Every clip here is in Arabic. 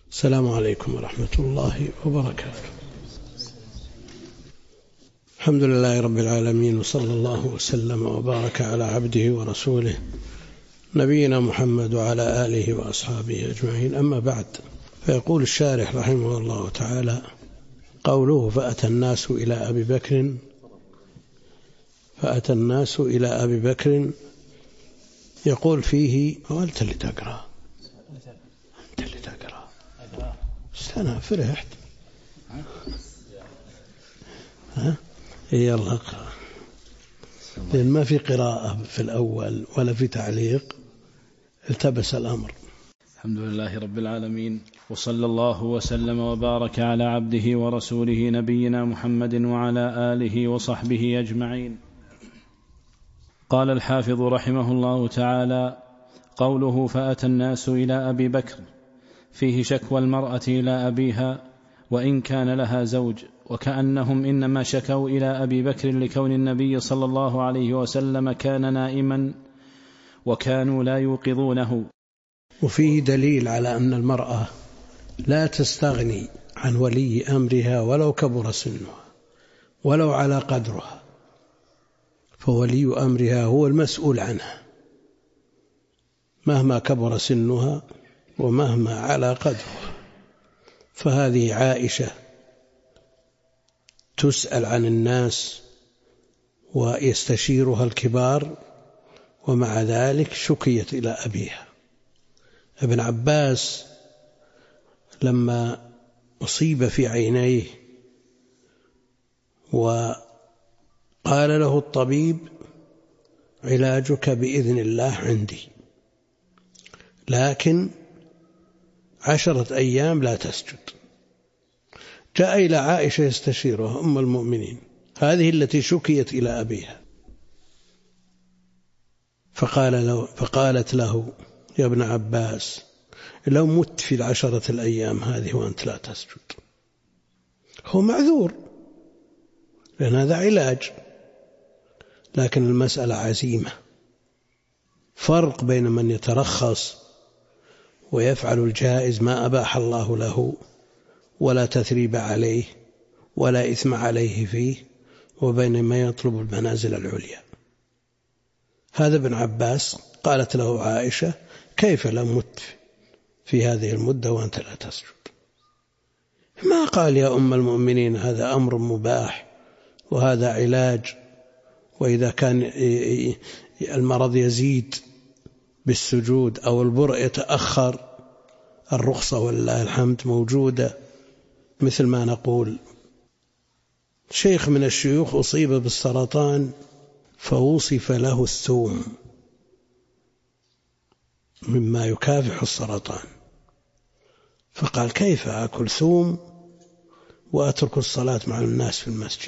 السلام عليكم ورحمة الله وبركاته. الحمد لله رب العالمين، وصلى الله وسلم وبارك على عبده ورسوله نبينا محمد وعلى آله وأصحابه أجمعين. أما بعد، فيقول الشارح رحمه الله تعالى: قوله فأتى الناس إلى أبي بكر يقول فيه، أنت اللي تقرأ استنى فرحت يلا اقرأ، لأن ما في قراءة في الأول ولا في تعليق، التبس الأمر. الحمد لله رب العالمين، وصلى الله وسلم وبارك على عبده ورسوله نبينا محمد وعلى آله وصحبه أجمعين. قال الحافظ رحمه الله تعالى: قوله فأتى الناس إلى أبي بكر فيه شكوى المرأة إلى أبيها وإن كان لها زوج، وكأنهم إنما شكوا إلى أبي بكر لكون النبي صلى الله عليه وسلم كان نائما وكانوا لا يوقظونه. وفيه دليل على أن المرأة لا تستغني عن ولي أمرها ولو كبر سنها ولو على قدرها، فولي أمرها هو المسؤول عنها مهما كبر سنها ومهما على قدرها. فهذه عائشة تسأل عن الناس ويستشيرها الكبار، ومع ذلك شكيت إلى أبيها. ابن عباس لما أصيب في عينيه وقال له الطبيب: علاجك بإذن الله عندي، لكن 10 أيام لا تسجد. جاء إلى عائشة يستشيرها أم المؤمنين، هذه التي شكيت إلى أبيها، فقالت له: يا ابن عباس، لو مت في 10 الأيام هذه وأنت لا تسجد. هو معذور لأن هذا علاج، لكن المسألة عزيمة. فرق بين من يترخص ويفعل الجائز ما أباح الله له ولا تثريب عليه ولا إثم عليه فيه، وبين ما يطلب المنازل العليا. هذا ابن عباس قالت له عائشة: كيف لو مت في هذه المدة وأنت لا تسجد؟ ما قال يا أم المؤمنين هذا أمر مباح وهذا علاج، وإذا كان المرض يزيد بالسجود أو البرء يتأخر الرخصة ولله الحمد موجودة. مثل ما نقول شيخ من الشيوخ أصيب بالسرطان فوصف له الثوم مما يكافح السرطان، فقال: كيف أكل ثوم وأترك الصلاة مع الناس في المسجد؟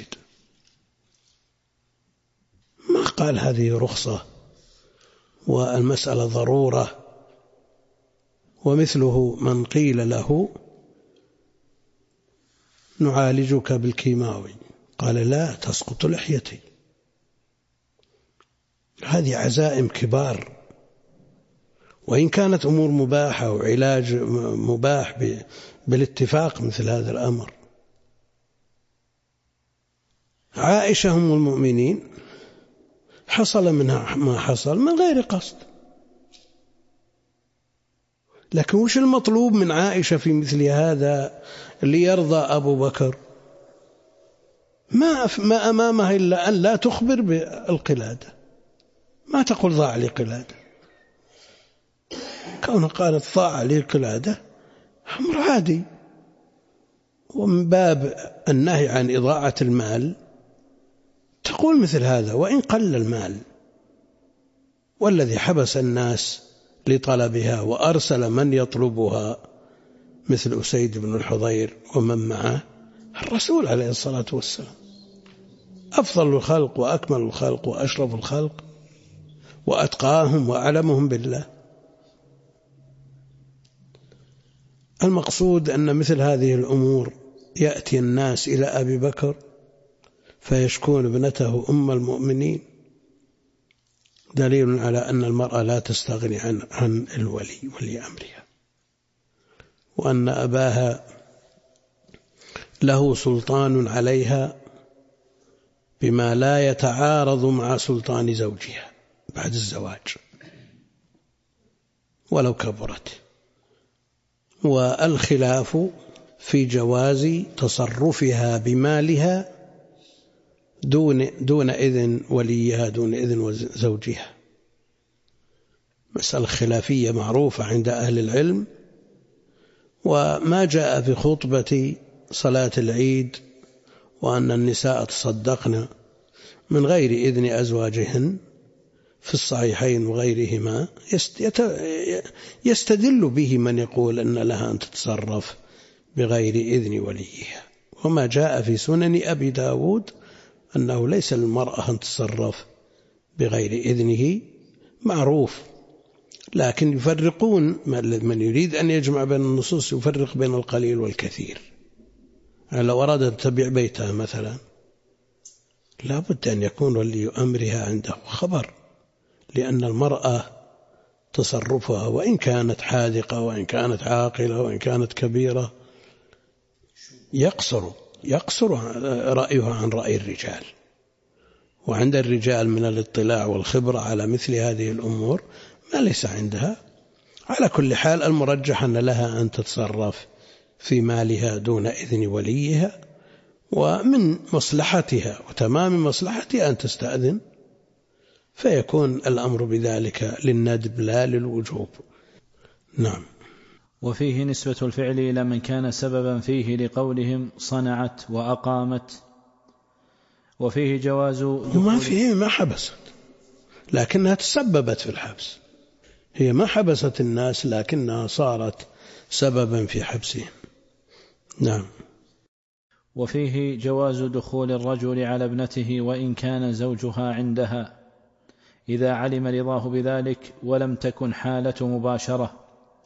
ما قال هذه رخصة والمسألة ضرورة. ومثله من قيل له: نعالجك بالكيماوي، قال: لا، تسقط لحيتي. هذه عزائم كبار، وإن كانت أمور مباحة وعلاج مباح بالاتفاق مثل هذا الأمر. عائشة أم المؤمنين حصل منها ما حصل من غير قصد، لكن وش المطلوب من عائشة في مثل هذا اللي يرضى أبو بكر؟ ما أمامها إلا أن لا تخبر بالقلادة، ما تقول ضاع لي قلادة. كونها قالت ضاع لي قلادة أمر عادي، ومن باب النهي عن إضاعة المال تقول مثل هذا وإن قل المال. والذي حبس الناس لطلبها وأرسل من يطلبها مثل أسيد بن الحضير ومن معه الرسول عليه الصلاة والسلام، أفضل الخلق وأكمل الخلق وأشرف الخلق وأتقاهم وأعلمهم بالله. المقصود أن مثل هذه الأمور يأتي الناس إلى أبي بكر فيشكون ابنته أم المؤمنين، دليل على أن المرأة لا تستغني عن ولي أمرها. وأن أباها له سلطان عليها بما لا يتعارض مع سلطان زوجها بعد الزواج ولو كبرت، والخلاف في جواز تصرفها بمالها دون إذن وليها، دون إذن زوجها. مسألة خلافية معروفة عند أهل العلم. وما جاء في خطبة صلاة العيد وأن النساء تصدقن من غير إذن أزواجهن في الصحيحين وغيرهما يستدل به من يقول أن لها أن تتصرف بغير إذن وليها. وما جاء في سنن أبي داود أنه ليس للمرأة أن تتصرف بغير إذنه معروف، لكن يفرقون. من يريد أن يجمع بين النصوص يفرق بين القليل والكثير. لو أراد أن تبيع بيتها مثلا لا بد أن يكون ولي أمرها عنده خبر، لأن المرأة تصرفها وإن كانت حاذقة وإن كانت عاقلة وإن كانت كبيرة يقصر رأيها عن رأي الرجال، وعند الرجال من الاطلاع والخبرة على مثل هذه الأمور ما ليس عندها. على كل حال المرجح أن لها أن تتصرف في مالها دون إذن وليها، ومن مصلحتها وتمام مصلحتها أن تستأذن، فيكون الأمر بذلك للندب لا للوجوب. نعم. وفيه نسبة الفعل إلى من كان سببا فيه لقولهم صنعت وأقامت. وفيه جواز ما حبست لكنها تسببت في الحبس، هي ما حبست الناس لكنها صارت سببا في حبسهم. نعم. وفيه جواز دخول الرجل على ابنته وإن كان زوجها عندها إذا علم رضاه بذلك ولم تكن حالة مباشرة.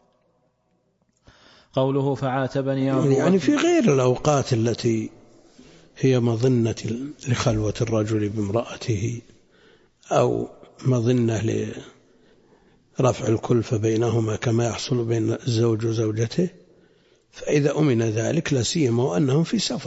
قوله فعاتبني يعني في غير الأوقات التي هي مظنة لخلوة الرجل بامرأته أو مظنة لرفع الكلفة بينهما كما يحصل بين الزوج وزوجته، فإذا أمن ذلك لا سيما وأنهم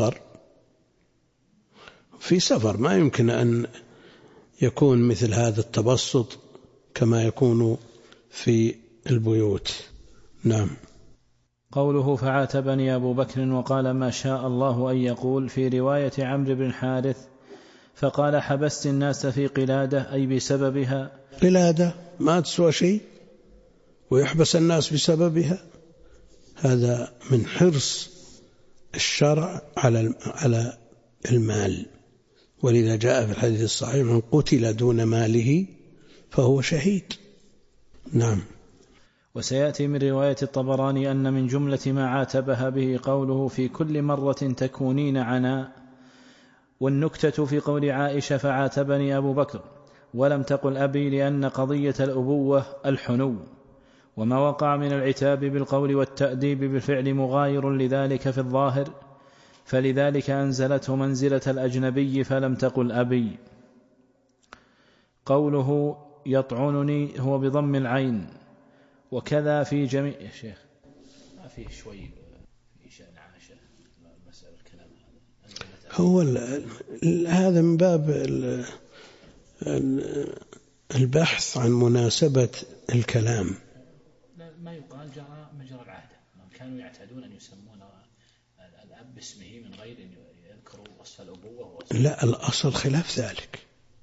في سفر ما يمكن أن يكون مثل هذا التبسط كما يكون في البيوت. نعم. قوله فعاتبني أبو بكر وقال ما شاء الله أن يقول في رواية عمرو بن الحارث فقال حبست الناس في قلادة أي بسببها. قلادة ما تسوى شيء ويحبس الناس بسببها، هذا من حرص الشرع على المال، ولذا جاء في الحديث الصحيح من قتل دون ماله فهو شهيد. نعم. وسيأتي من رواية الطبراني أن من جملة ما عاتبها به قوله في كل مرة تكونين عناء، والنكتة في قول عائشة فعاتبني أبو بكر ولم تقل أبي لأن قضية الأبوة الحنو، وما وقع من العتاب بالقول والتأديب بالفعل مغاير لذلك في الظاهر، فلذلك أنزلته منزلة الأجنبي فلم تقل أبي. قوله يطعنني هو بضم العين، وكذا في جميع يا شيخ ما فيه شوي في شأن عائشة مسألة الكلام هو هذا من باب البحث عن مناسبة الكلام. ما يقال جرى مجرى العادة، كانوا يعتادون أن يسمون الأب باسمه من غير أن يذكروا وصف الأبوة لا، الأصل خلاف ذلك.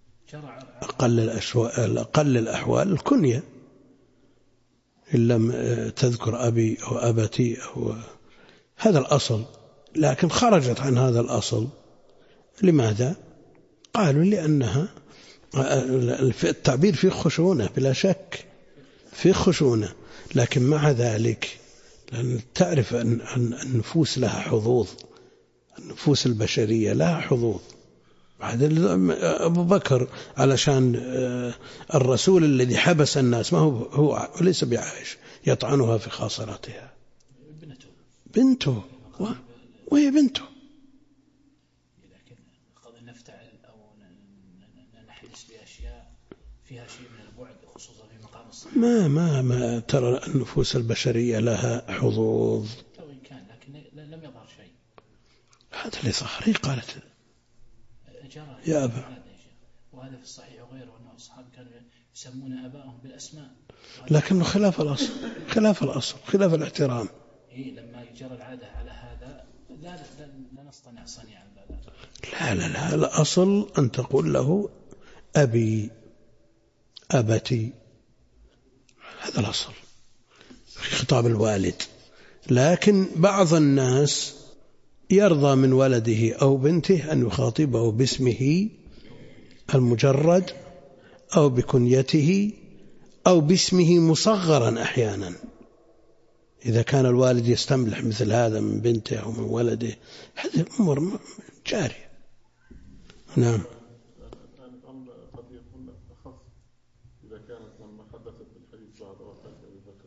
أقل الأحوال الكنية إن لم تذكر أبي أو أبتي أو هذا الأصل، لكن خرجت عن هذا الأصل. لماذا؟ قالوا لأنها التعبير فيه خشونة بلا شك، فيه خشونة، لكن مع ذلك لأن تعرف أن النفوس لها حظوظ، النفوس البشرية لها حظوظ. أبو بكر علشان الرسول الذي حبس الناس ما هو ليس بعائش يطعنها في خاصرتها، بنته وهي بنته. لكن قد نفتعل أو نحدث بأشياء فيها شيء من البعد خصوصا في مقام الصحة. ما ترى النفوس البشرية لها حظوظ. هذا اللي ظهر. هي قالت يا أبا، وهذا في الصحيح وغيره أن الصحابة كانوا يسمون آبائهم بالأسماء، لكنه خلاف الأصل، خلاف الاحترام. لما يجرى العادة على هذا لا نصطنع صنيعا. لا الأصل أن تقول له أبي، أبتي، هذا الأصل في خطاب الوالد. لكن بعض الناس يرضى من ولده أو بنته أن يخاطبه باسمه المجرد أو بكنيته أو باسمه مصغرا أحيانا، إذا كان الوالد يستملح مثل هذا من بنته أو من ولده، هذه أمور جارية. نعم. قد يكون أخف إذا كانت لما حدثت بالحديث بعد وفاة أبي بكر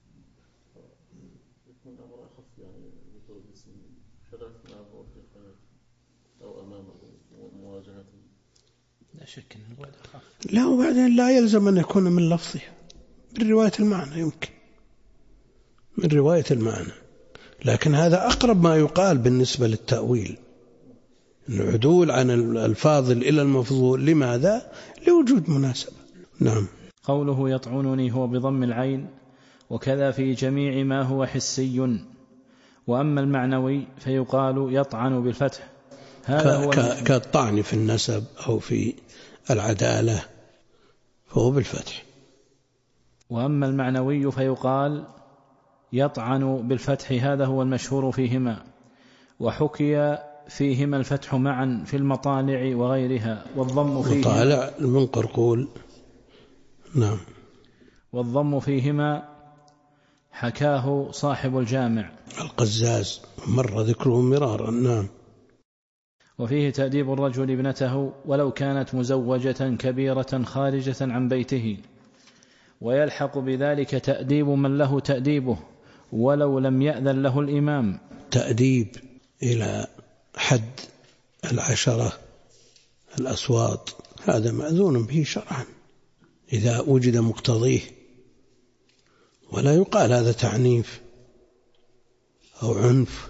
يكون أمر أخف، يعني ذكر الاسم شرف أبوه في حياته أو أمامه ومواجهته. لا شك أن الوالد أخف. لا، وبعدين لا يلزم أن يكون من لفظها، من رواية المعنى يمكن، من رواية المعنى. لكن هذا أقرب ما يقال بالنسبة للتأويل، العدول عن الفاضل إلى المفضول. لماذا؟ لوجود مناسبة. نعم. قوله يطعنني هو بضم العين، وكذا في جميع ما هو حسي. وأما المعنوي فيقال يطعن بالفتح، هذا هو كالطعن في النسب أو في العدالة فهو بالفتح. وأما المعنوي فيقال يطعن بالفتح، هذا هو المشهور فيهما. وحكي فيهما الفتح معا في المطالع وغيرها، والضم فيهما مطالع المنقرقول. نعم. والضم فيهما حكاه صاحب الجامع القزاز، مر ذكره مرارا. نعم. وفيه تأديب الرجل ابنته ولو كانت مزوجة كبيرة خارجة عن بيته، ويلحق بذلك تأديب من له تأديبه ولو لم يأذن له الإمام. تأديب إلى حد 10 الأصوات هذا مأذون به شرعا إذا وجد مقتضيه، ولا يقال هذا تعنيف أو عنف،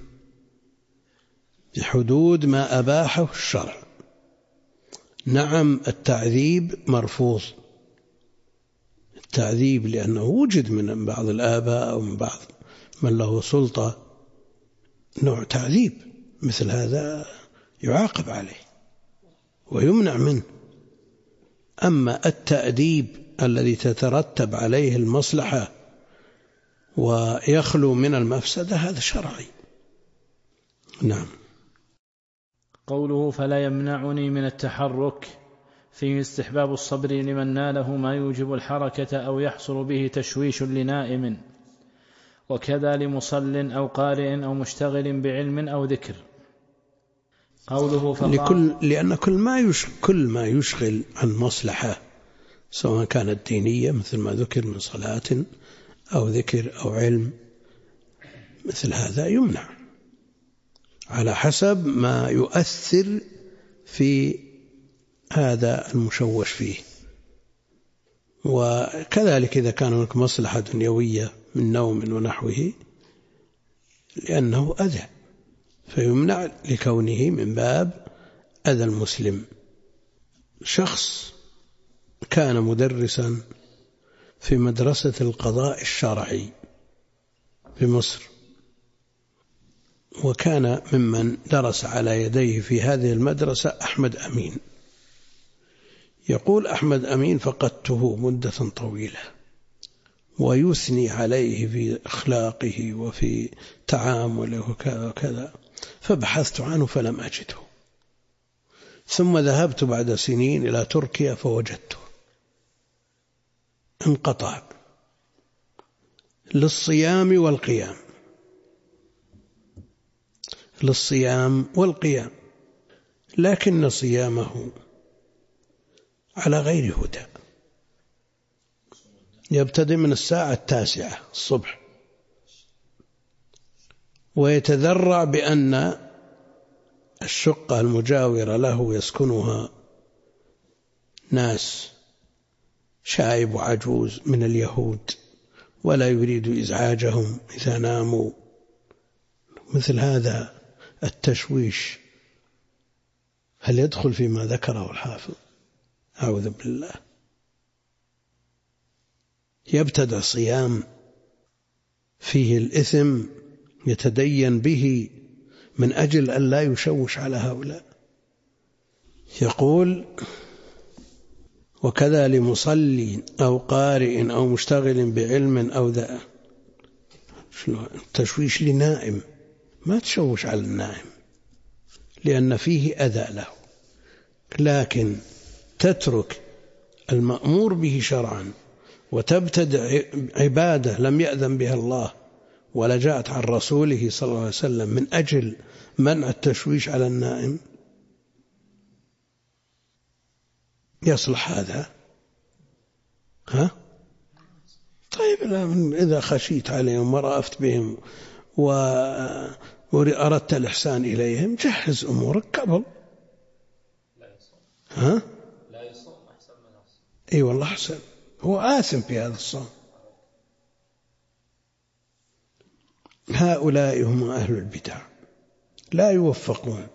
بحدود ما أباحه الشرع. نعم، التعذيب مرفوض، التعذيب لأنه وجد من بعض الآباء أو من بعض من له سلطة نوع تعذيب مثل هذا يعاقب عليه ويمنع منه. أما التأديب الذي تترتب عليه المصلحة ويخلو من المفسدة هذا شرعي. نعم. قوله فلا يمنعني من التحرك، فيه استحباب الصبر لمن ناله ما يوجب الحركة أو يحصل به تشويش لنائم، وكذا لمصل أو قارئ أو مشتغل بعلم أو ذكر. قوله لأن كل ما يشغل عن مصلحة سواء كانت دينية مثل ما ذكر من صلاة أو ذكر أو علم، مثل هذا يمنع على حسب ما يؤثر في هذا المشوش فيه. وكذلك إذا كان هناك مصلحة دنيوية من نوم ونحوه لأنه أذى فيمنع لكونه من باب أذى المسلم. شخص كان مدرسا في مدرسة القضاء الشرعي في مصر، وكان ممن درس على يديه في هذه المدرسة أحمد أمين. يقول أحمد أمين فقدته مدة طويلة ويثني عليه في أخلاقه وفي تعامله وكذا وكذا، فبحثت عنه فلم أجده، ثم ذهبت بعد سنين إلى تركيا فوجدته انقطع للصيام والقيام، لكن صيامه على غير هدى، يبتدئ من الساعة 9 الصبح ويتذرع بأن الشقة المجاورة له يسكنها ناس شايب وعجوز من اليهود ولا يريد إزعاجهم إذا ناموا. مثل هذا التشويش هل يدخل فيما ذكره الحافظ؟ أعوذ بالله. يبتدع صيام فيه الإثم يتدين به من أجل أن لا يشوش على هؤلاء. يقول وكذا لمصلي أو قارئ أو مشتغل بعلم أو ذا. التشويش لنائم ما تشوش على النائم لأن فيه أذى له، لكن تترك المأمور به شرعا وتبتدع عبادة لم يأذن بها الله ولا جاءت عن رسوله صلى الله عليه وسلم من أجل منع التشويش على النائم، يصلح هذا؟ طيب إذا خشيت عليهم ورأفت بهم وأردت الإحسان إليهم جهز أمورك قبل. لا يصوم أحسن من أحسن. أي والله أحسن، هو آثم في هذا الصوم. هؤلاء هم أهل البدع لا يوفقون.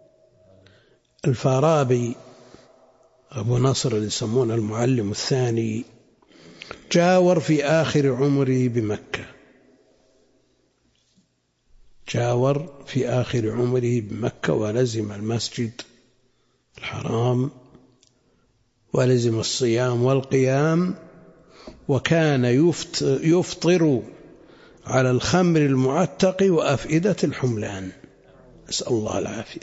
الفارابي أبو نصر اللي يسمونه المعلم الثاني جاور في آخر عمره بمكة، جاور في آخر عمره بمكة ولزم المسجد الحرام ولزم الصيام والقيام، وكان يفطر على الخمر المعتق وأفئدة الحملان، نسأل الله العافية.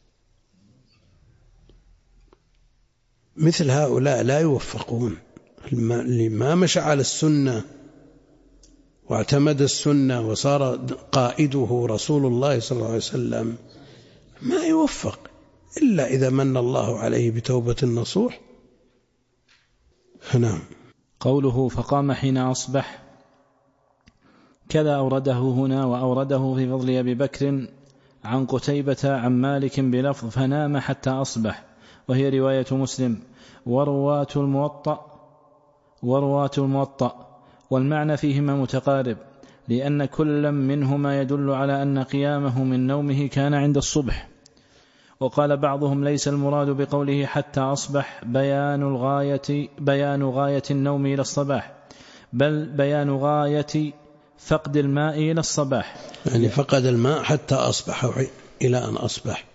مثل هؤلاء لا يوفقون. لما مشى على السنة واعتمد السنة وصار قائده رسول الله صلى الله عليه وسلم ما يوفق إلا إذا من الله عليه بتوبة نصوح. نعم. قوله فقام حين أصبح كذا أورده هنا، وأورده في فضل أبي بكر عن قتيبة عن مالك بلفظ فنام حتى أصبح، وهي رواية مسلم. ورواة الموطأ والمعنى فيهما متقارب، لأن كل منهما يدل على أن قيامه من نومه كان عند الصبح. وقال بعضهم ليس المراد بقوله حتى أصبح بيان غاية النوم إلى الصباح، بل بيان غاية فقد الماء إلى الصباح، يعني فقد الماء حتى أصبح إلى أن أصبح.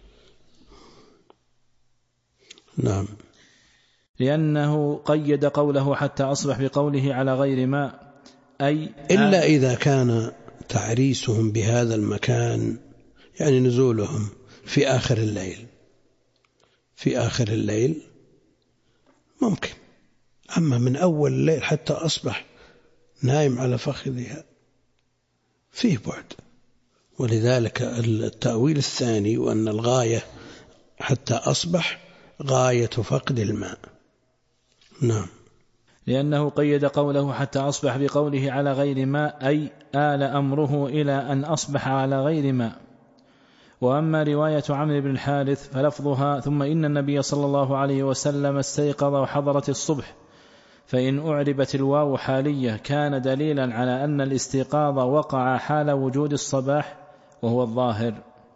نعم. لأنه قيد قوله حتى أصبح بقوله على غير ماء، أي إلا إذا كان تعريسهم بهذا المكان يعني نزولهم في آخر الليل، في آخر الليل ممكن، أما من أول الليل حتى أصبح نايم على فخذها فيه بعد. ولذلك التأويل الثاني وأن الغاية حتى أصبح غاية فقد الماء. نعم. لأنه قيد قوله حتى أصبح بقوله على غير ماء، أي آل أمره إلى أن أصبح على غير ماء. وأما رواية عمرو بن الحارث فلفظها ثم إن النبي صلى الله عليه وسلم استيقظ وحضرت الصبح، فإن أعربت الواو حالية كان دليلا على أن الاستيقاظ وقع حال وجود الصباح وهو الظاهر.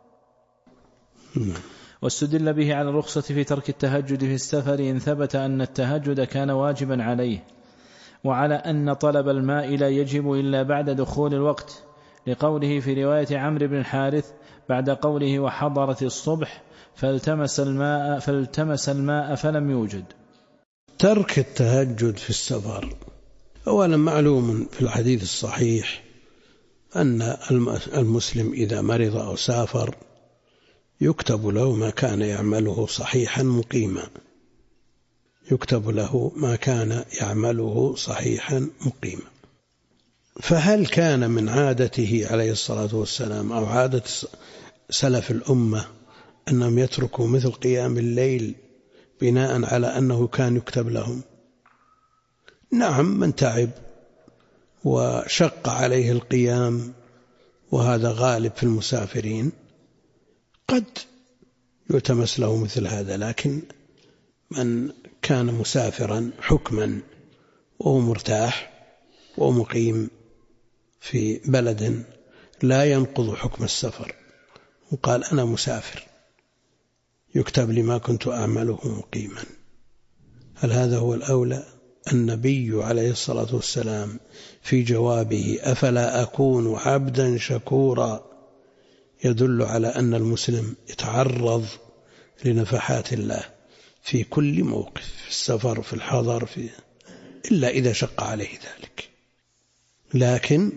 واستدل به على الرخصة في ترك التهجد في السفر إن ثبت أن التهجد كان واجبا عليه، وعلى أن طلب الماء لا يجب إلا بعد دخول الوقت، لقوله في رواية عمرو بن الحارث بعد قوله وحضرت الصبح فالتمس الماء فلم يوجد. ترك التهجد في السفر أولا معلوم في الحديث الصحيح أن المسلم إذا مرض أو سافر يكتب له ما كان يعمله صحيحا مقيما، يكتب له ما كان يعمله صحيحا مقيما. فهل كان من عادته عليه الصلاة والسلام أو عادة سلف الأمة أنهم يتركوا مثل قيام الليل بناء على أنه كان يكتب لهم؟ نعم، من تعب وشق عليه القيام وهذا غالب في المسافرين قد يلتمس له مثل هذا، لكن من كان مسافرا حكما وهو مرتاح ومقيم في بلد لا ينقض حكم السفر وقال أنا مسافر يكتب لي ما كنت أعمله مقيما، هل هذا هو الأولى؟ النبي عليه الصلاة والسلام في جوابه أفلا أكون عبدا شكورا يدل على أن المسلم يتعرض لنفحات الله في كل موقف، في السفر في الحضر إلا إذا شق عليه ذلك، لكن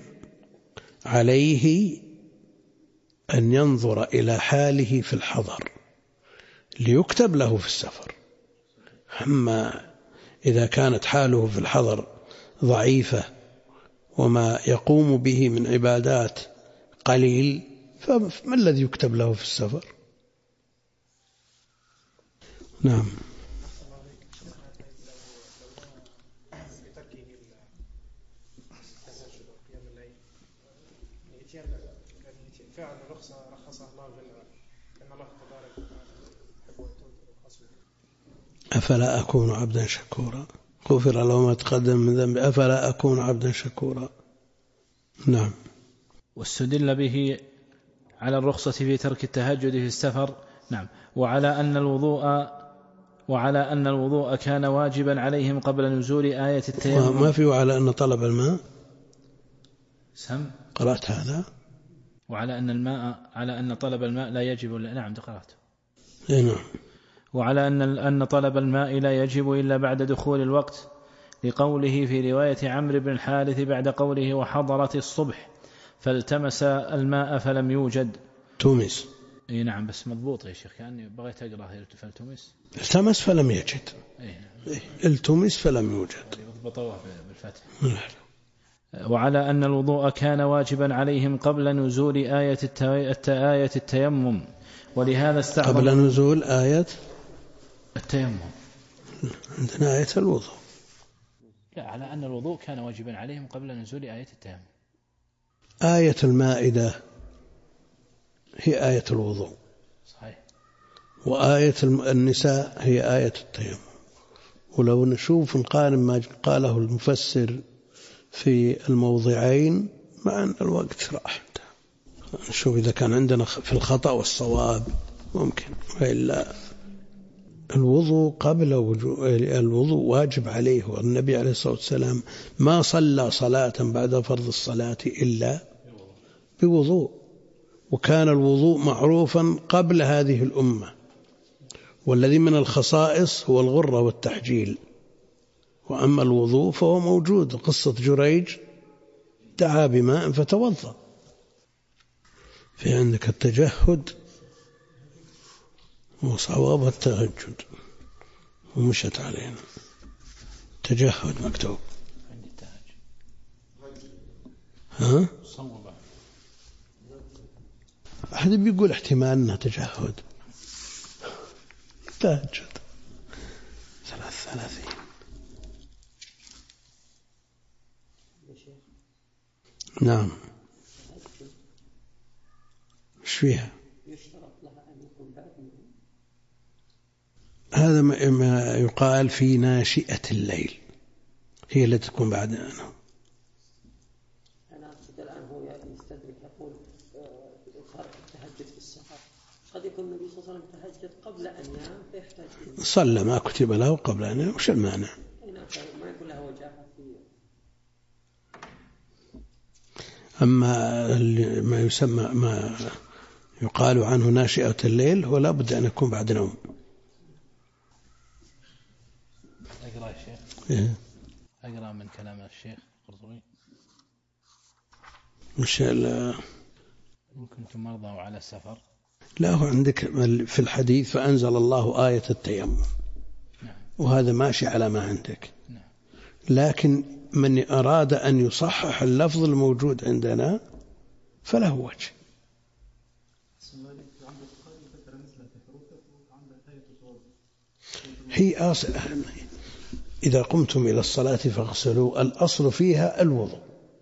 عليه أن ينظر إلى حاله في الحضر ليكتب له في السفر. أما إذا كانت حاله في الحضر ضعيفة وما يقوم به من عبادات قليل، فما الذي يكتب له في السفر؟ نعم. أفلا أكون عبدا شكورا غفر له ما تقدم من ذنبه أفلا أكون عبدا شكورا. نعم. واستدل به على الرخصة في ترك التهجد في السفر. نعم. وعلى أن الوضوء كان واجبا عليهم قبل نزول آية التيمم. ما في وعلى أن طلب الماء قرأت هذا. وعلى أن طلب الماء لا يجب. نعم قرأت. نعم. وعلى أن طلب الماء لا يجب إلا بعد دخول الوقت، لقوله في رواية عمرو بن الحارث بعد قوله وحضرت الصبح فالتمس الماء فلم يوجد. تمس. نعم بس مضبوط يا شيخ، كأني بغيت أقرأ فالتمس. التمس فلم يجد. التمس فلم يوجد. بطوه بالفتح. وعلى أن الوضوء كان واجبا عليهم قبل نزول آية التيمم، ولهذا استعظم قبل نزول آية التيمم. عندنا آية الوضوء. لا، على أن الوضوء كان واجبا عليهم قبل نزول آية التيمم. آية المائدة هي آية الوضوء. صحيح. وآية النساء هي آية التيمم. ولو نشوف نقارن ما قاله المفسر في الموضعين مع أن الوقت راح، نشوف إذا كان عندنا في الخطأ والصواب ممكن، وإلا الوضوء قبل الوضوء واجب عليه. والنبي عليه الصلاة والسلام ما صلى صلاة بعد فرض الصلاة إلا بوضوء، وكان الوضوء معروفا قبل هذه الأمة، والذي من الخصائص هو الغرة والتحجيل. وأما الوضوء فهو موجود، قصة جريج دعا بماء فتوضأ. في عندك التجهد وصواب التهجد ومشت علينا. تجهد مكتوب. ها؟ أحد بيقول احتمال أنها تجهد. تهجد 33. نعم. ايش فيها؟ هذا ما يقال في ناشئة الليل، هي التي تكون بعد أنا أقصد الآن هو يستدرك يقول ترك التهجد في السفر، قد يكون النبي صلى الله عليه وسلم تهجد قبل أن ينام فيحتاج صلى ما كتب له قبل أن ينام، وش المانع؟ ما يكون له وجاهة فيه. أما ما يسمى ما يقال عنه ناشئة الليل هو لا بد أن يكون بعد نوم. أقرأ الشيخ. أقرأ من كلام الشيخ قرطبي. مش كنتم مرضى على السفر. لا، هو عندك في الحديث فأنزل الله آية التيمم. نعم. وهذا ماشي على ما عندك. نعم. لكن من أراد أن يصحح اللفظ الموجود عندنا فله وجه. هي إذا قمتم إلى الصلاة فاغسلوا، الأصل فيها الوضوء،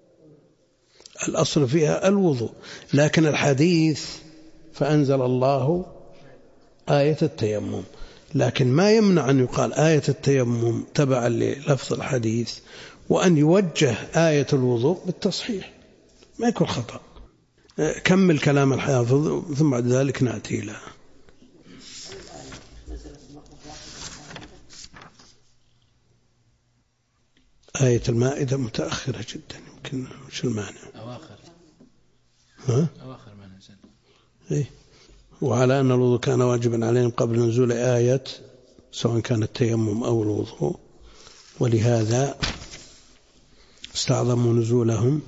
الأصل فيها الوضوء. لكن الحديث فأنزل الله آية التيمم، لكن ما يمنع أن يقال آية التيمم تبعا للفظ الحديث، وأن يوجه آية الوضوء بالتصحيح ما يكون خطأ. كمل كلام الحافظ ثم بعد ذلك نأتي له. آية المائدة متأخرة جدا، يمكن وش المعنى؟ أواخر ما نزل. إيه. وعلى أن الوضوء كان واجبا عليهم قبل نزول آية سواء كان التيمم أو الوضوء، ولهذا استعظموا نزولهم.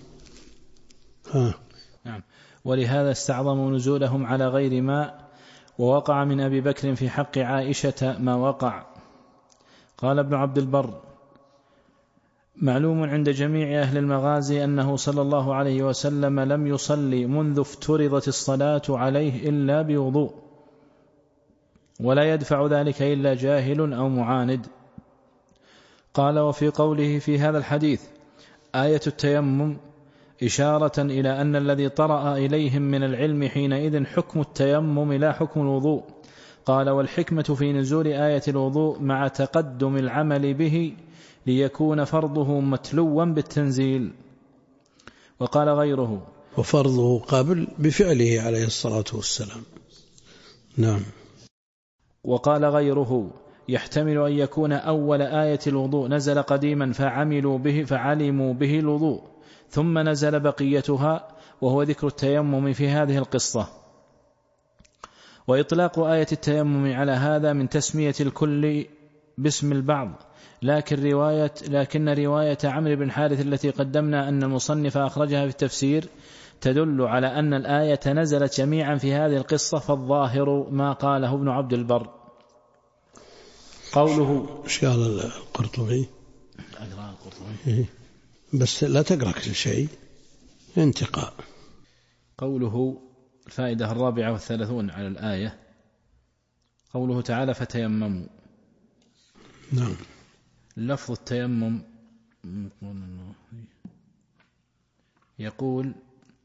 نعم، ولهذا استعظموا نزولهم على غير ماء، ووقع من أبي بكر في حق عائشة ما وقع. قال ابن عبد البر: معلوم عند جميع أهل المغازي أنه صلى الله عليه وسلم لم يصلي منذ افترضت الصلاة عليه إلا بوضوء، ولا يدفع ذلك إلا جاهل أو معاند. قال: وفي قوله في هذا الحديث آية التيمم إشارة إلى أن الذي طرأ إليهم من العلم حينئذ حكم التيمم لا حكم الوضوء. قال: والحكمة في نزول آية الوضوء مع تقدم العمل به ليكون فرضه متلوا بالتنزيل. وقال غيره: وفرضه قبل بفعله عليه الصلاة والسلام. نعم. وقال غيره: يحتمل أن يكون أول آية الوضوء نزل قديما فعلموا به الوضوء، ثم نزل بقيتها وهو ذكر التيمم في هذه القصة. وإطلاق آية التيمم على هذا من تسمية الكل باسم البعض، لكن رواية عمرو بن حارث التي قدمنا أن المصنف أخرجها في التفسير تدل على أن الآية نزلت جميعا في هذه القصة، فالظاهر ما قاله ابن عبد البر. قوله إيش قال القرطبي؟ أقرأ القرطبي بس لا تقرأ كل شيء، انتقاء. قوله الفائدة 34 على الآية، قوله تعالى: فتيمموا. نعم. لفظ التيمم يقول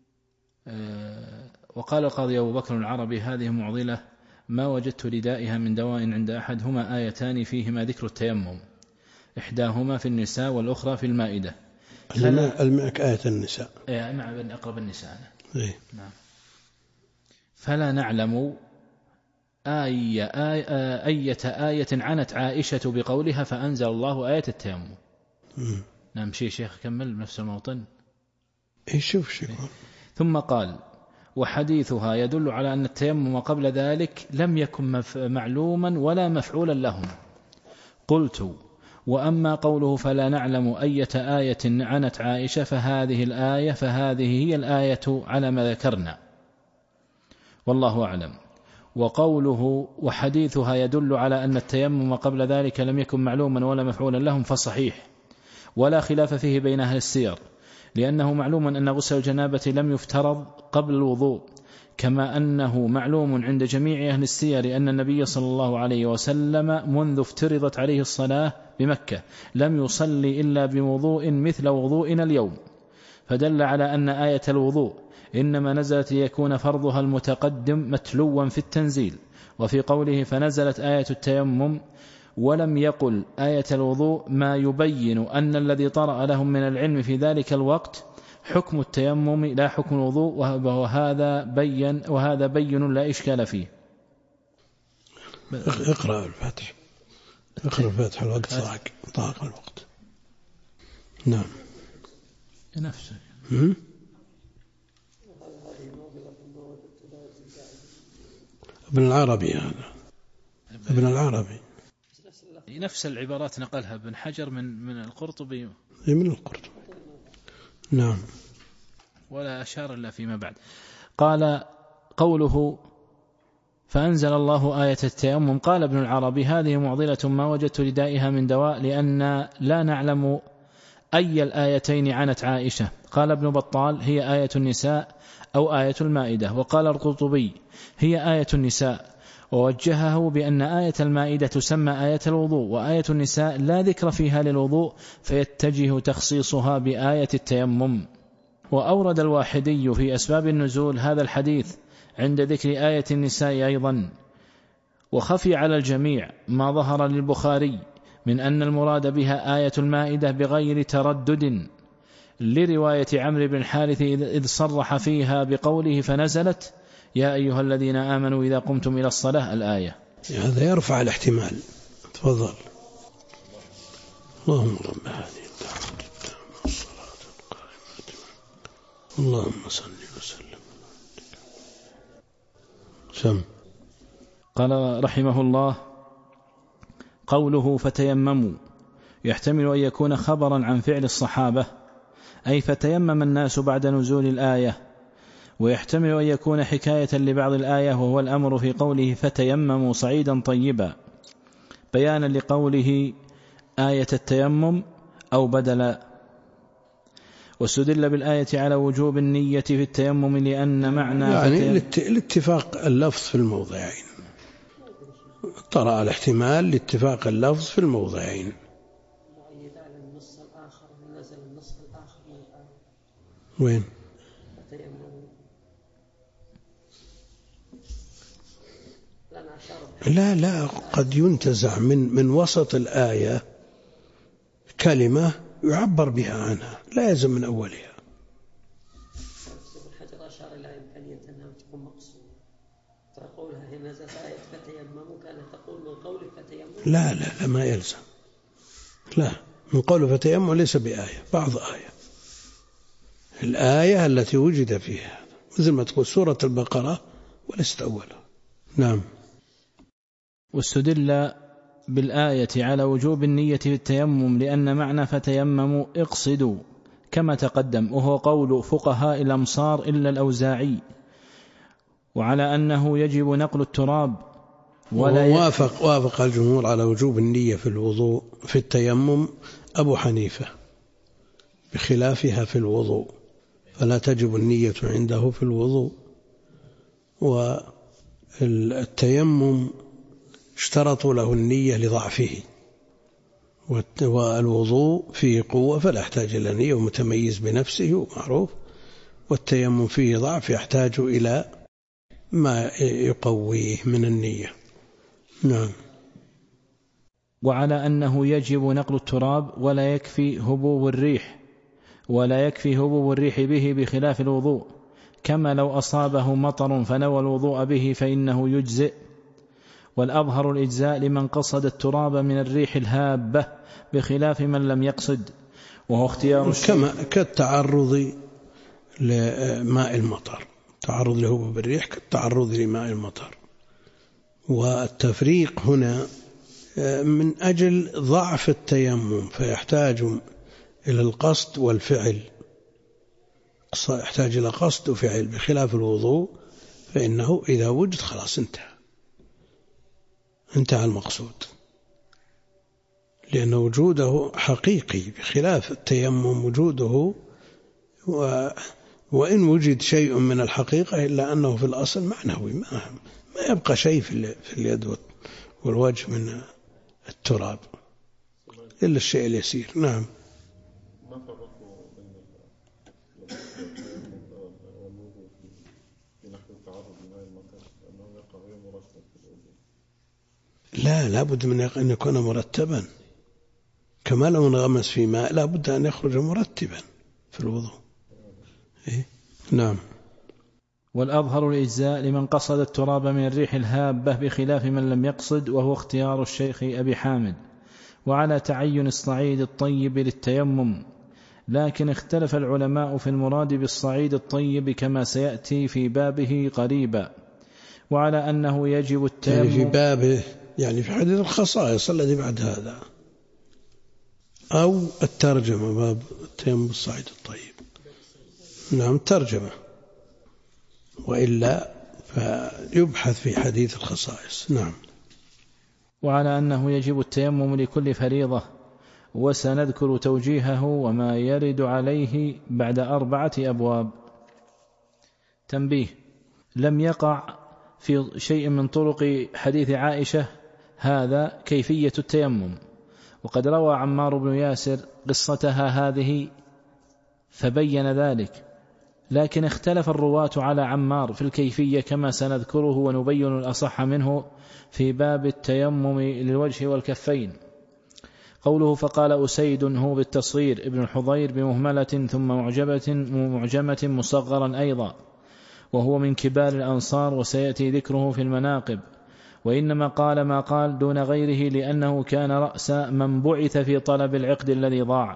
وقال القاضي أبو بكر العربي: هذه معضلة ما وجدت لدائها من دواء عند أحد، هما آيتان فيهما ذكر التيمم، إحداهما في النساء والأخرى في المائدة. المئك آية النساء. نعم، أقرب النساء. نعم. فلا نعلم أية آية عنت عائشة بقولها فأنزل الله آية التيمم. نعم. شيخ كمل بنفس الموطن. شوف. ثم قال: وحديثها يدل على أن التيمم قبل ذلك لم يكن معلوما ولا مفعولا لهم. قلت: وأما قوله فلا نعلم أية آية عنت عائشة فهذه هي الآية على ما ذكرنا، والله أعلم. وقوله وحديثها يدل على أن التيمم قبل ذلك لم يكن معلوما ولا مفعولا لهم فصحيح، ولا خلاف فيه بين أهل السير، لأنه معلوم أن غسل الجنابة لم يفترض قبل الوضوء، كما أنه معلوم عند جميع أهل السير أن النبي صلى الله عليه وسلم منذ افترضت عليه الصلاة بمكة لم يصلي إلا بوضوء مثل وضوئنا اليوم، فدل على أن آية الوضوء إنما نزلت ليكون فرضها المتقدم متلوا في التنزيل. وفي قوله فنزلت آية التيمم ولم يقل آية الوضوء ما يبين أن الذي طرأ لهم من العلم في ذلك الوقت حكم التيمم لا حكم الوضوء، وهذا بين لا إشكال فيه. اقرأ الفاتح. الوقت ضاق الوقت. نعم. نفسه. ابن العربي هذا. ابن العربي نفس العبارات نقلها ابن حجر من القرطبي. من القرطبي. نعم. ولا أشار إلا فيما بعد. قال: قوله فأنزل الله آية التيمم، قال ابن العربي: هذه معضلة ما وجدت لدائها من دواء، لأن لا نعلم أي الآيتين عنت عائشة. قال ابن بطال: هي آية النساء أو آية المائدة. وقال القرطبي: هي آية النساء، ووجهه بأن آية المائدة تسمى آية الوضوء، وآية النساء لا ذكر فيها للوضوء، فيتجه تخصيصها بآية التيمم. وأورد الواحدي في أسباب النزول هذا الحديث عند ذكر آية النساء أيضا. وخفي على الجميع ما ظهر للبخاري من أن المراد بها آية المائدة بغير تردد، لرواية عمرو بن الحارث إذ صرح فيها بقوله فنزلت يا أيها الذين آمنوا إذا قمتم إلى الصلاة الآية. هذا يرفع الاحتمال. تفضل. اللهم رب هذه الدعوة التامة والصلاة القائمة اللهم صل وسلم. سم. قال رحمه الله قوله فتيمموا يحتمل أن يكون خبرا عن فعل الصحابة أي فتيمم الناس بعد نزول الآية، ويحتمل أن يكون حكاية لبعض الآية وهو الأمر في قوله فتيمموا صعيدا طيبا بيانا لقوله آية التيمم أو بدلا. واستدل بالآية على وجوب النية في التيمم لأن معنى يعني الاتفاق اللفظ في الموضعين، طرأ الاحتمال لاتفاق اللفظ في الموضعين. وين؟ لا قد ينتزع من وسط الآية كلمة يعبر بها عنها، لا يلزم من أولها. الحجر أشار إلى إمكانية أنها تكون مقصودة، فقولها هي نزلت آية فتيمموا كانت تقول من قول فتيمموا. لا ما يلزم، لا من قول فتيمموا ليس بآية، بعض آية، الآية التي وجد فيها مثل ما تقول سورة البقرة وليست أولها. نعم. واستدل بالآية على وجوب النية في التيمم لأن معنى فتيمموا اقصدوا كما تقدم، وهو قول فقهاء الأمصار إلا الأوزاعي، وعلى أنه يجب نقل التراب ولا وافق الجمهور على وجوب النية في الوضوء في التيمم أبو حنيفة بخلافها في الوضوء، فلا تجب النية عنده في الوضوء. والتيمم اشترطوا له النية لضعفه، والوضوء فيه قوة فلا يحتاج إلى نية ومتميز بنفسه ومعروف، والتيمم فيه ضعف يحتاج إلى ما يقويه من النية. نعم. وعلى أنه يجب نقل التراب ولا يكفي هبوب الريح به بخلاف الوضوء، كما لو أصابه مطر فنوى الوضوء به فإنه يجزئ. والأظهر الإجزاء لمن قصد التراب من الريح الهابة بخلاف من لم يقصد، وهو اختيار كالتعرض لماء المطر، تعرض لهبوب الريح كالتعرض لماء المطر. والتفريق هنا من أجل ضعف التيمم، فيحتاج إلى القصد والفعل، يحتاج إلى قصد وفعل، بخلاف الوضوء فإنه إذا وجد خلاص انتهى المقصود، لأن وجوده حقيقي، بخلاف التيمم وجوده وإن وجد شيء من الحقيقة إلا أنه في الأصل معنوي، ما يبقى شيء في اليد والوجه من التراب إلا الشيء اليسير. نعم. ما فرقوا بين والوضوء في نحو التعرض لماء المطر أنه يقع غير مرتب في الوضوء؟ لا بد من أن يكون مرتبا، كما لو انغمس في ماء لا بد أن يخرج مرتبا في الوضوء. نعم. والأظهر الإجزاء لمن قصد التراب من الريح الهابة بخلاف من لم يقصد، وهو اختيار الشيخ أبي حامد. وعلى تعين الصعيد الطيب للتيمم، لكن اختلف العلماء في المراد بالصعيد الطيب كما سيأتي في بابه قريبا، وعلى أنه يجب التيمم يعني في بابه، يعني في حديث الخصائص الذي بعد هذا، أو الترجمة باب التيمم بالصعيد الطيب. نعم ترجمة، وإلا فيبحث في حديث الخصائص. نعم. وعلى أنه يجب التيمم لكل فريضة، وسنذكر توجيهه وما يرد عليه بعد 4 أبواب. تنبيه: لم يقع في شيء من طرق حديث عائشة هذا كيفية التيمم، وقد روى عمار بن ياسر قصتها هذه فبين ذلك، لكن اختلف الرواة على عمار في الكيفية كما سنذكره ونبين الأصح منه في باب التيمم للوجه والكفين. قوله فقال أسيد هو بالتصغير ابن الحضير بمهملة ثم معجمة مصغرا أيضا، وهو من كبار الأنصار وسيأتي ذكره في المناقب، وإنما قال ما قال دون غيره لأنه كان رأس من بعث في طلب العقد الذي ضاع.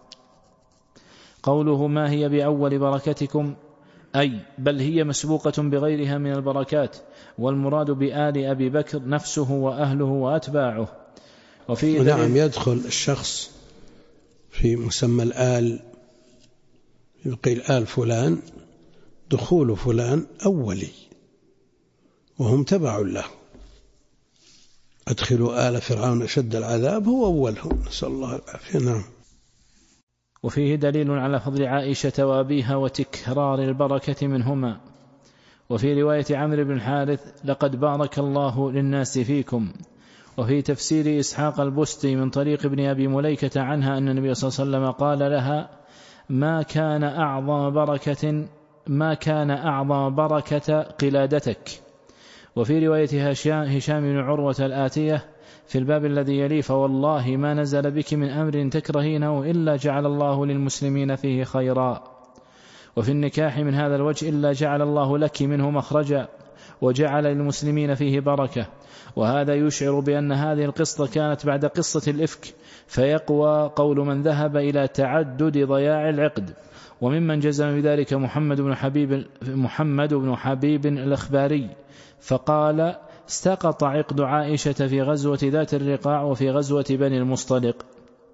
قوله ما هي بأول بركتكم أي بل هي مسبوقة بغيرها من البركات، والمراد بآل أبي بكر نفسه وأهله وأتباعه. وفي نعم يدخل الشخص في مسمى الآل، يقيل آل فلان، دخول فلان أولي وهم تبع له. أدخلوا آل فرعون أشد العذاب هو أولهم، نسأل الله العافية. نعم. وفيه دليل على فضل عائشة وأبيها وتكرار البركة منهما. وفي رواية عمرو بن الحارث لقد بارك الله للناس فيكم. وفي تفسير إسحاق البستي من طريق ابن أبي مليكة عنها أن النبي صلى الله عليه وسلم قال لها ما كان أعظم بركة قلادتك. وفي رواية هشام بن عروة الآتية في الباب الذي يلي فوالله ما نزل بك من أمر تكرهينه إلا جعل الله للمسلمين فيه خيرا. وفي النكاح من هذا الوجه إلا جعل الله لك منه مخرجا وجعل للمسلمين فيه بركة. وهذا يشعر بأن هذه القصة كانت بعد قصة الإفك، فيقوى قول من ذهب إلى تعدد ضياع العقد. وممن جزم بذلك محمد بن حبيب الأخباري فقال سقط عقد عائشة في غزوة ذات الرقاع وفي غزوة بني المصطلق.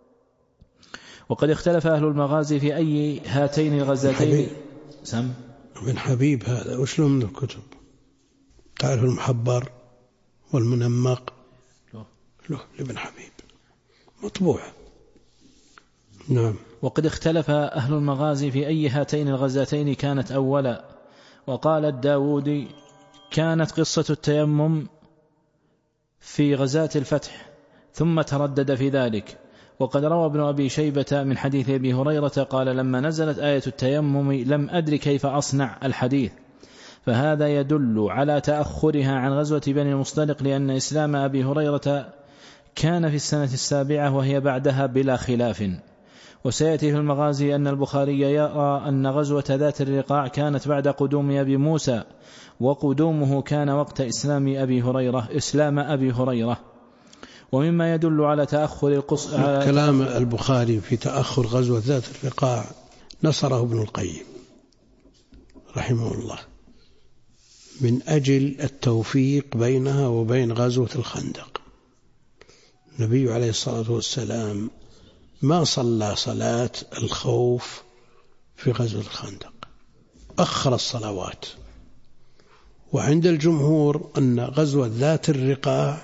وقد اختلف أهل المغازي في أي هاتين الغزاتين. سم بن حبيب هذا وش له من الكتب؟ تعرف المحبر والمنمق له لابن حبيب مطبوع. نعم. وقد اختلف أهل المغازي في أي هاتين الغزاتين كانت أولا. وقال الداودي كانت قصة التيمم في غزاة الفتح ثم تردد في ذلك. وقد روى ابن أبي شيبة من حديث أبي هريرة قال لما نزلت آية التيمم لم أدري كيف أصنع الحديث، فهذا يدل على تأخرها عن غزوة بني المصطلق، لأن إسلام أبي هريرة كان في السنة 7 وهي بعدها بلا خلاف. وسيأتي في المغازي أن البخاري يرى أن غزوة ذات الرقاع كانت بعد قدوم أبي موسى، وقدومه كان وقت إسلام أبي هريرة. ومما يدل على تأخر كلام البخاري في تأخر غزوة ذات الرقاع نصره ابن القيم رحمه الله من أجل التوفيق بينها وبين غزوة الخندق. النبي عليه الصلاة والسلام ما صلى صلاة الخوف في غزوة الخندق، أخر الصلوات. وعند الجمهور أن غزوة ذات الرقاع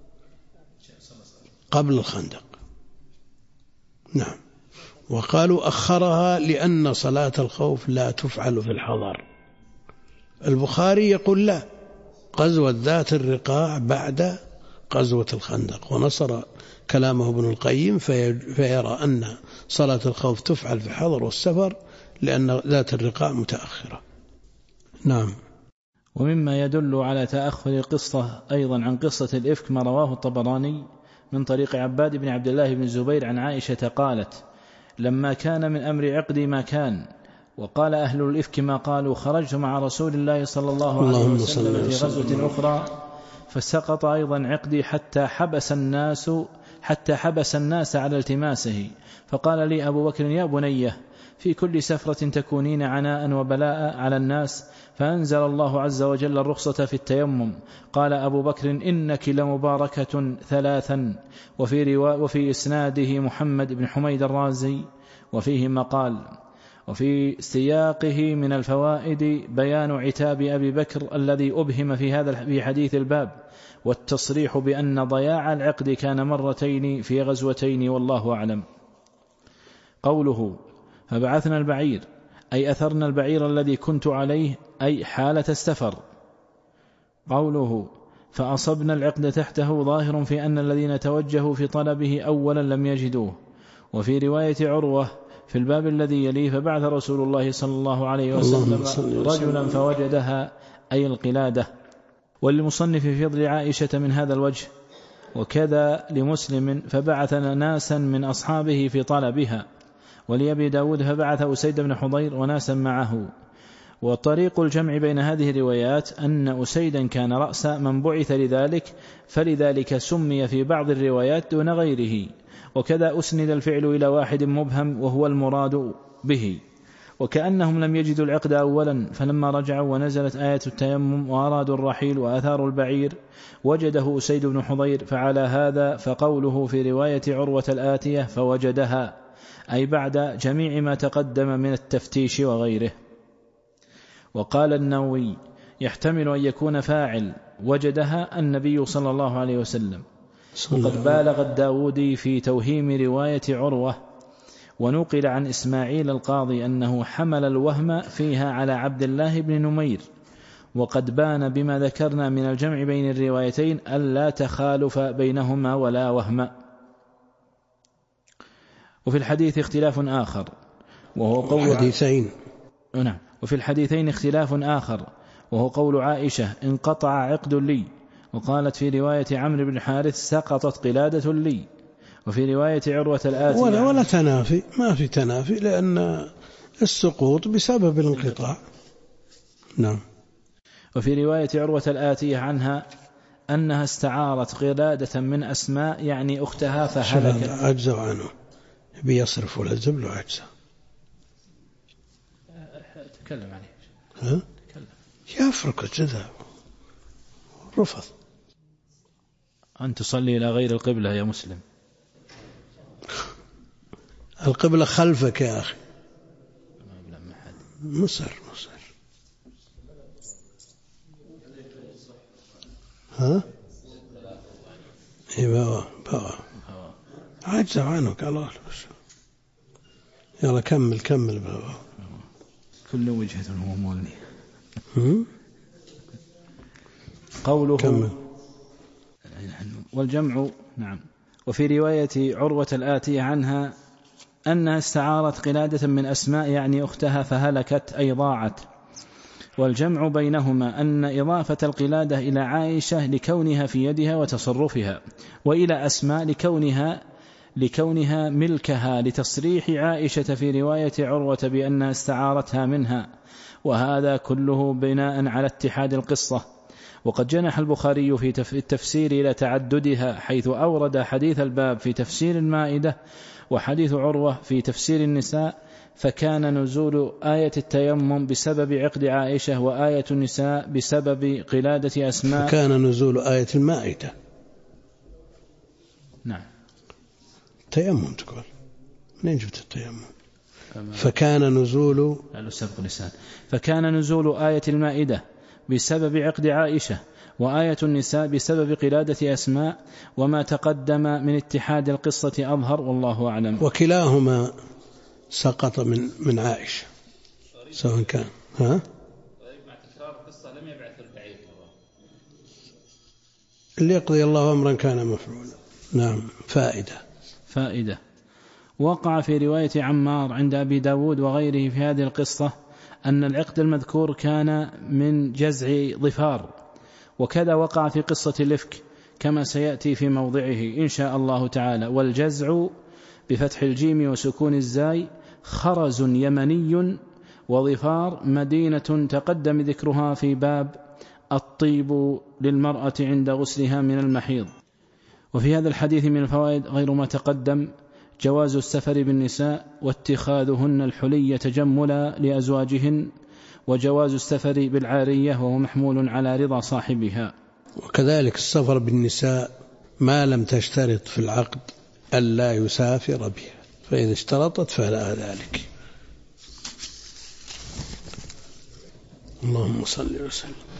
قبل الخندق. نعم. وقالوا أخرها لأن صلاة الخوف لا تفعل في الحضر. البخاري يقول لا، غزوة ذات الرقاع بعد غزوة الخندق، ونصر كلامه ابن القيم فيرى أن صلاة الخوف تفعل في الحضر والسفر لأن ذات الرقاع متأخرة. نعم. ومما يدل على تأخر القصة أيضا عن قصة الإفك ما رواه الطبراني من طريق عباد بن عبد الله بن الزبير عن عائشة قالت لما كان من أمر عقدي ما كان، وقال أهل الإفك ما قالوا، خرجت مع رسول الله صلى الله عليه وسلم في غزوة أخرى فسقط أيضا عقدي حتى حبس الناس على التماسه. فقال لي أبو بكر يا بنيه في كل سفرة تكونين عناء وبلاء على الناس، فأنزل الله عز وجل الرخصة في التيمم. قال أبو بكر إنك لمباركة 3. وفي إسناده محمد بن حميد الرازي وفيه مقال. وفي سياقه من الفوائد بيان عتاب أبي بكر الذي أبهم في حديث الباب، والتصريح بأن ضياع العقد كان مرتين في غزوتين والله أعلم. قوله فبعثنا البعير أي أثرنا البعير الذي كنت عليه أي حالة السفر. قوله فأصبنا العقد تحته ظاهر في أن الذين توجهوا في طلبه أولا لم يجدوه. وفي رواية عروة في الباب الذي يليه فبعث رسول الله صلى الله عليه وسلم رجلا فوجدها أي القلادة. وللمصنف في فضل عائشة من هذا الوجه وكذا لمسلم فبعث ناسا من أصحابه في طلبها، ولأبي داود فبعث أسيد بن حضير وناسا معه. وطريق الجمع بين هذه الروايات أن أسيدا كان رأس من بعث لذلك، فلذلك سمي في بعض الروايات دون غيره. وكذا أسند الفعل إلى واحد مبهم وهو المراد به، وكأنهم لم يجدوا العقد أولا، فلما رجعوا ونزلت آية التيمم وأرادوا الرحيل وآثار البعير وجده أسيد بن حضير، فعلى هذا فقوله في رواية عروة الآتية فوجدها، أي بعد جميع ما تقدم من التفتيش وغيره. وقال النووي يحتمل أن يكون فاعل وجدها النبي صلى الله عليه وسلم، وقد بالغ الداودي في توهيم رواية عروة. ونقل عن إسماعيل القاضي أنه حمل الوهم فيها على عبد الله بن نمير، وقد بان بما ذكرنا من الجمع بين الروايتين ألا تخالف بينهما ولا وهم. وفي الحديث اختلاف آخر وهو قول حديثين. نعم. وفي الحديثين اختلاف آخر وهو قول عائشة انقطع عقد لي، وقالت في رواية عمرو بن حارث سقطت قلادة لي. وفي رواية عروة الآتية ولا تنافي، ما في تنافي، لأن السقوط بسبب الانقطاع. نعم. وفي رواية عروة الآتية عنها أنها استعارت قلادة من أسماء يعني أختها فهلكت. عجزوا عنه بيصرف ولا زبل عجزه. تكلم عليه. ها؟ يفرق كذا رفض. أن تصلي إلى غير القبلة يا مسلم. القبلة خلفك يا أخي. مصر. ها؟ إيه بابا عجز عنك الله. يلا كمل بابا. كل وجهة هو مولني. قوله كمل. والجمع. نعم. وفي رواية عروة الآتية عنها أنها استعارت قلادة من أسماء يعني أختها فهلكت أي ضاعت. والجمع بينهما أن إضافة القلادة إلى عائشة لكونها في يدها وتصرفها، وإلى أسماء لكونها ملكها، لتصريح عائشة في رواية عروة بأنها استعارتها منها، وهذا كله بناء على اتحاد القصة. وقد جنح البخاري في التفسير إلى تعددها، حيث أورد حديث الباب في تفسير المائدة وحديث عروة في تفسير النساء، فكان نزول آية التيمم بسبب عقد عائشة، وآية النساء بسبب قلادة أسماء. فكان نزول آية المائدة. نعم. تيمم تقول منين جبت التيمم؟ فكان نزول آية المائدة بسبب عقد عائشة، وآية النساء بسبب قلادة أسماء، وما تقدم من اتحاد القصة أظهر والله أعلم. وكلاهما سقط من عائشة سواء كان. ها؟ مع تكرار القصة لم يبعث البعير اللي يقضي الله أمرا كان مفعولا. نعم. فائدة. وقع في رواية عمار عند أبي داود وغيره في هذه القصة أن العقد المذكور كان من جزع ظفار، وكذا وقع في قصة الإفك كما سيأتي في موضعه إن شاء الله تعالى. والجزع بفتح الجيم وسكون الزاي خرز يمني، وظفار مدينة تقدم ذكرها في باب الطيب للمرأة عند غسلها من المحيض. وفي هذا الحديث من الفوائد غير ما تقدم جواز السفر بالنساء واتخاذهن الحلي تجملا لأزواجهن، وجواز السفر بالعارية وهو محمول على رضا صاحبها. وكذلك السفر بالنساء ما لم تشترط في العقد ألا يسافر بها، فإذا اشترطت فلا ذلك. اللهم صل وسلم.